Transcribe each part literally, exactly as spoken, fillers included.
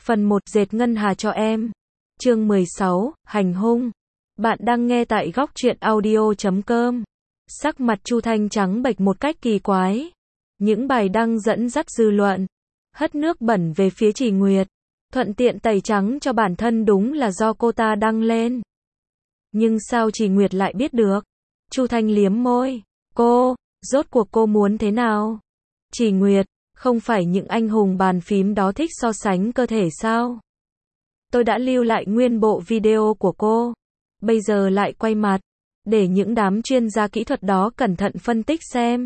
Phần một Dệt ngân hà cho em. Chương mười sáu, hành hung. Bạn đang nghe tại góc truyện audio chấm com. Sắc mặt Chu Thanh trắng bệch một cách kỳ quái. Những bài đăng dẫn dắt dư luận, hất nước bẩn về phía Trì Nguyệt, thuận tiện tẩy trắng cho bản thân đúng là do cô ta đăng lên. Nhưng sao Trì Nguyệt lại biết được? Chu Thanh liếm môi. Cô, rốt cuộc cô muốn thế nào? Trì Nguyệt, không phải những anh hùng bàn phím đó thích so sánh cơ thể sao? Tôi đã lưu lại nguyên bộ video của cô. Bây giờ lại quay mặt, để những đám chuyên gia kỹ thuật đó cẩn thận phân tích xem.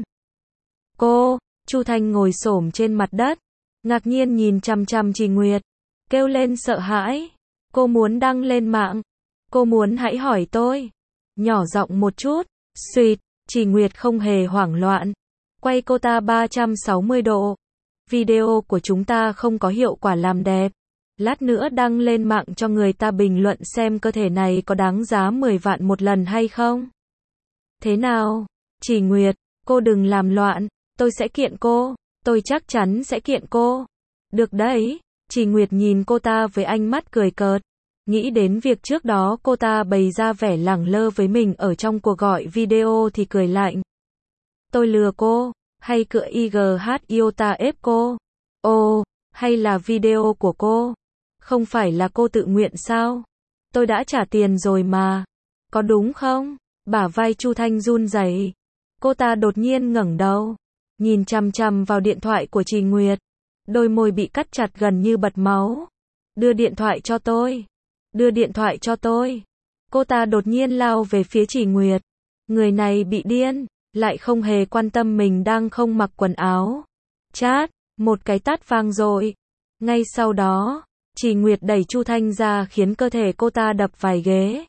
Cô, Chu Thanh ngồi xổm trên mặt đất, ngạc nhiên nhìn chằm chằm Trì Nguyệt, kêu lên sợ hãi. Cô muốn đăng lên mạng. Cô muốn hãy hỏi tôi. Nhỏ giọng một chút, suýt, Trì Nguyệt không hề hoảng loạn. Quay cô ta ba trăm sáu mươi độ. Video của chúng ta không có hiệu quả làm đẹp. Lát nữa đăng lên mạng cho người ta bình luận xem cơ thể này có đáng giá mười vạn một lần hay không. Thế nào? Trì Nguyệt, cô đừng làm loạn. Tôi sẽ kiện cô. Tôi chắc chắn sẽ kiện cô. Được đấy. Trì Nguyệt nhìn cô ta với ánh mắt cười cợt. Nghĩ đến việc trước đó cô ta bày ra vẻ lẳng lơ với mình ở trong cuộc gọi video thì cười lạnh. Tôi lừa cô, hay cựa i giê hát iota ép cô? Ồ, hay là video của cô? Không phải là cô tự nguyện sao? Tôi đã trả tiền rồi mà. Có đúng không? Bả vai Chu Thanh run rẩy. Cô ta đột nhiên ngẩng đầu, nhìn chằm chằm vào điện thoại của Trì Nguyệt. Đôi môi bị cắt chặt gần như bật máu. Đưa điện thoại cho tôi. Đưa điện thoại cho tôi. Cô ta đột nhiên lao về phía Trì Nguyệt. Người này bị điên, lại không hề quan tâm mình đang không mặc quần áo. Chát, một cái tát vang dội. Ngay sau đó, Trì Nguyệt đẩy Chu Thanh ra khiến cơ thể cô ta đập vài ghế.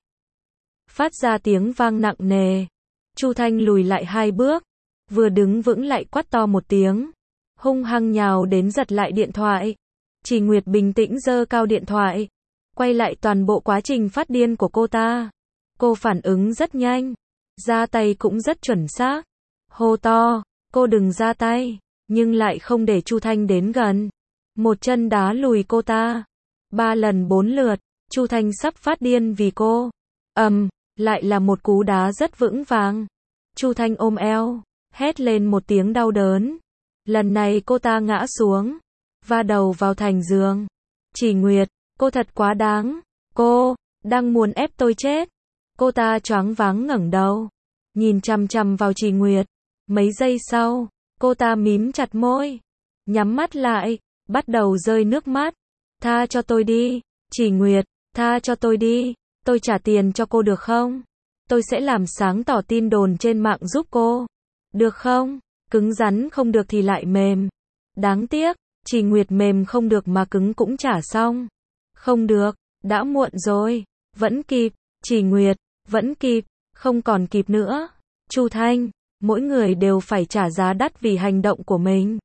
Phát ra tiếng vang nặng nề. Chu Thanh lùi lại hai bước, vừa đứng vững lại quát to một tiếng, hung hăng nhào đến giật lại điện thoại. Trì Nguyệt bình tĩnh giơ cao điện thoại, quay lại toàn bộ quá trình phát điên của cô ta. Cô phản ứng rất nhanh, ra tay cũng rất chuẩn xác. Hô to, cô đừng ra tay, nhưng lại không để Chu Thanh đến gần. Một chân đá lùi cô ta. Ba lần bốn lượt, Chu Thanh sắp phát điên vì cô. Ầm, um, lại là một cú đá rất vững vàng. Chu Thanh ôm eo, hét lên một tiếng đau đớn. Lần này cô ta ngã xuống, va đầu vào thành giường. Trì Nguyệt, cô thật quá đáng. Cô, đang muốn ép tôi chết. Cô ta choáng váng ngẩng đầu, nhìn chằm chằm vào Trì Nguyệt. Mấy giây sau, cô ta mím chặt môi, nhắm mắt lại, bắt đầu rơi nước mắt. Tha cho tôi đi, Trì Nguyệt, tha cho tôi đi. Tôi trả tiền cho cô được không? Tôi sẽ làm sáng tỏ tin đồn trên mạng giúp cô. Được không? Cứng rắn không được thì lại mềm. Đáng tiếc, Trì Nguyệt mềm không được mà cứng cũng trả xong. Không được, đã muộn rồi. Vẫn kịp, Trì Nguyệt, vẫn kịp, không còn kịp nữa. Chu Thanh, mỗi người đều phải trả giá đắt vì hành động của mình.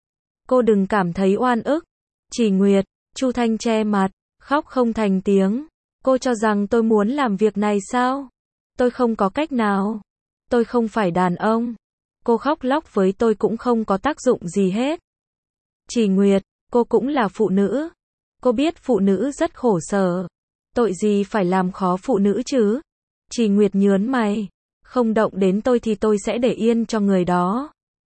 Cô đừng cảm thấy oan ức. Trì Nguyệt, Chu Thanh che mặt, khóc không thành tiếng. Cô cho rằng tôi muốn làm việc này sao? Tôi không có cách nào. Tôi không phải đàn ông. Cô khóc lóc với tôi cũng không có tác dụng gì hết. Trì Nguyệt, cô cũng là phụ nữ. Cô biết phụ nữ rất khổ sở. Tội gì phải làm khó phụ nữ chứ? Trì Nguyệt nhớn mày. Không động đến tôi thì tôi sẽ để yên cho người đó.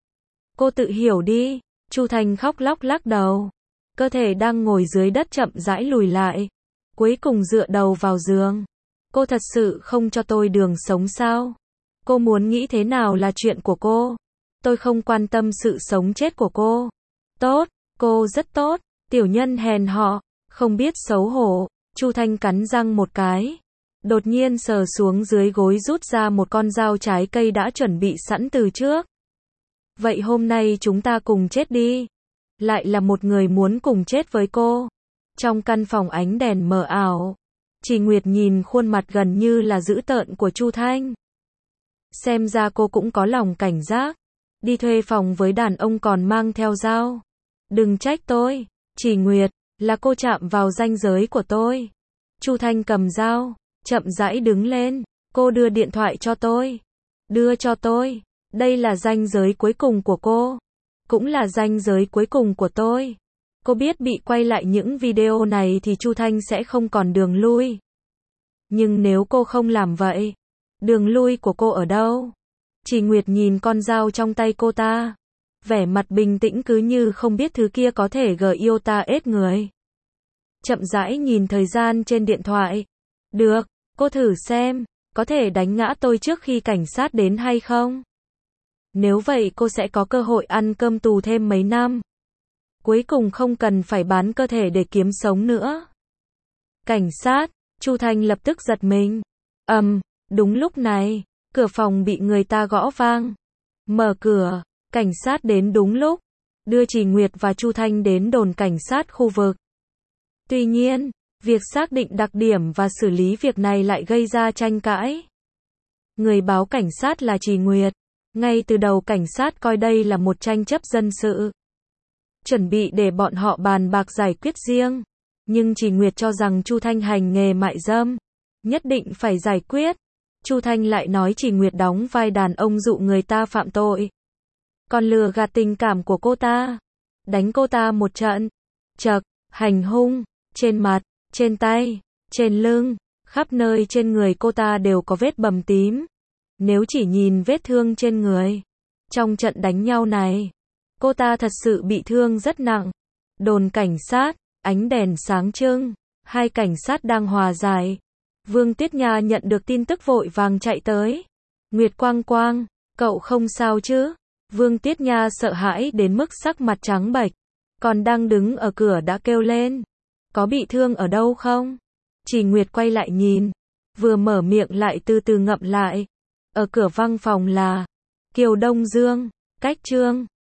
Cô tự hiểu đi. Chu Thanh khóc lóc lắc đầu. Cơ thể đang ngồi dưới đất chậm rãi lùi lại. Cuối cùng dựa đầu vào giường. Cô thật sự không cho tôi đường sống sao? Cô muốn nghĩ thế nào là chuyện của cô. Tôi không quan tâm sự sống chết của cô. Tốt, cô rất tốt. Tiểu nhân hèn họ, không biết xấu hổ. Chu Thanh cắn răng một cái. Đột nhiên sờ xuống dưới gối rút ra một con dao trái cây đã chuẩn bị sẵn từ trước. Vậy hôm nay chúng ta cùng chết đi. Lại là một người muốn cùng chết với cô. Trong căn phòng ánh đèn mờ ảo, Trì Nguyệt nhìn khuôn mặt gần như là dữ tợn của Chu Thanh. Xem ra cô cũng có lòng cảnh giác. Đi thuê phòng với đàn ông còn mang theo dao. Đừng trách tôi, Trì Nguyệt, là cô chạm vào ranh giới của tôi. Chu Thanh cầm dao, chậm rãi đứng lên. Cô đưa điện thoại cho tôi. Đưa cho tôi. Đây là ranh giới cuối cùng của cô. Cũng là ranh giới cuối cùng của tôi. Cô biết bị quay lại những video này thì Chu Thanh sẽ không còn đường lui. Nhưng nếu cô không làm vậy, đường lui của cô ở đâu? Chỉ Nguyệt nhìn con dao trong tay cô ta, vẻ mặt bình tĩnh cứ như không biết thứ kia có thể gờ yêu ta ết người. Chậm rãi nhìn thời gian trên điện thoại. Được, cô thử xem, có thể đánh ngã tôi trước khi cảnh sát đến hay không? Nếu vậy cô sẽ có cơ hội ăn cơm tù thêm mấy năm. Cuối cùng không cần phải bán cơ thể để kiếm sống nữa. Cảnh sát, Chu Thanh lập tức giật mình. Ầm, um, đúng lúc này, cửa phòng bị người ta gõ vang. Mở cửa, cảnh sát đến đúng lúc, đưa Chỉ Nguyệt và Chu Thanh đến đồn cảnh sát khu vực. Tuy nhiên, việc xác định đặc điểm và xử lý việc này lại gây ra tranh cãi. Người báo cảnh sát là Chỉ Nguyệt. Ngay từ đầu cảnh sát coi đây là một tranh chấp dân sự, chuẩn bị để bọn họ bàn bạc giải quyết riêng. Nhưng Chỉ Nguyệt cho rằng Chu Thanh hành nghề mại dâm, nhất định phải giải quyết. Chu Thanh lại nói Chỉ Nguyệt đóng vai đàn ông dụ người ta phạm tội, còn lừa gạt tình cảm của cô ta, đánh cô ta một trận, chậc, hành hung, trên mặt, trên tay, trên lưng, khắp nơi trên người cô ta đều có vết bầm tím. Nếu chỉ nhìn vết thương trên người, trong trận đánh nhau này, cô ta thật sự bị thương rất nặng. Đồn cảnh sát, ánh đèn sáng trưng, hai cảnh sát đang hòa giải. Vương Tuyết Nha nhận được tin tức vội vàng chạy tới. Nguyệt Quang Quang, cậu không sao chứ? Vương Tuyết Nha sợ hãi đến mức sắc mặt trắng bệch, còn đang đứng ở cửa đã kêu lên. Có bị thương ở đâu không? Chỉ Nguyệt quay lại nhìn, vừa mở miệng lại từ từ ngậm lại. Ở cửa văn phòng là Kiều Đông Dương, Cách Trương,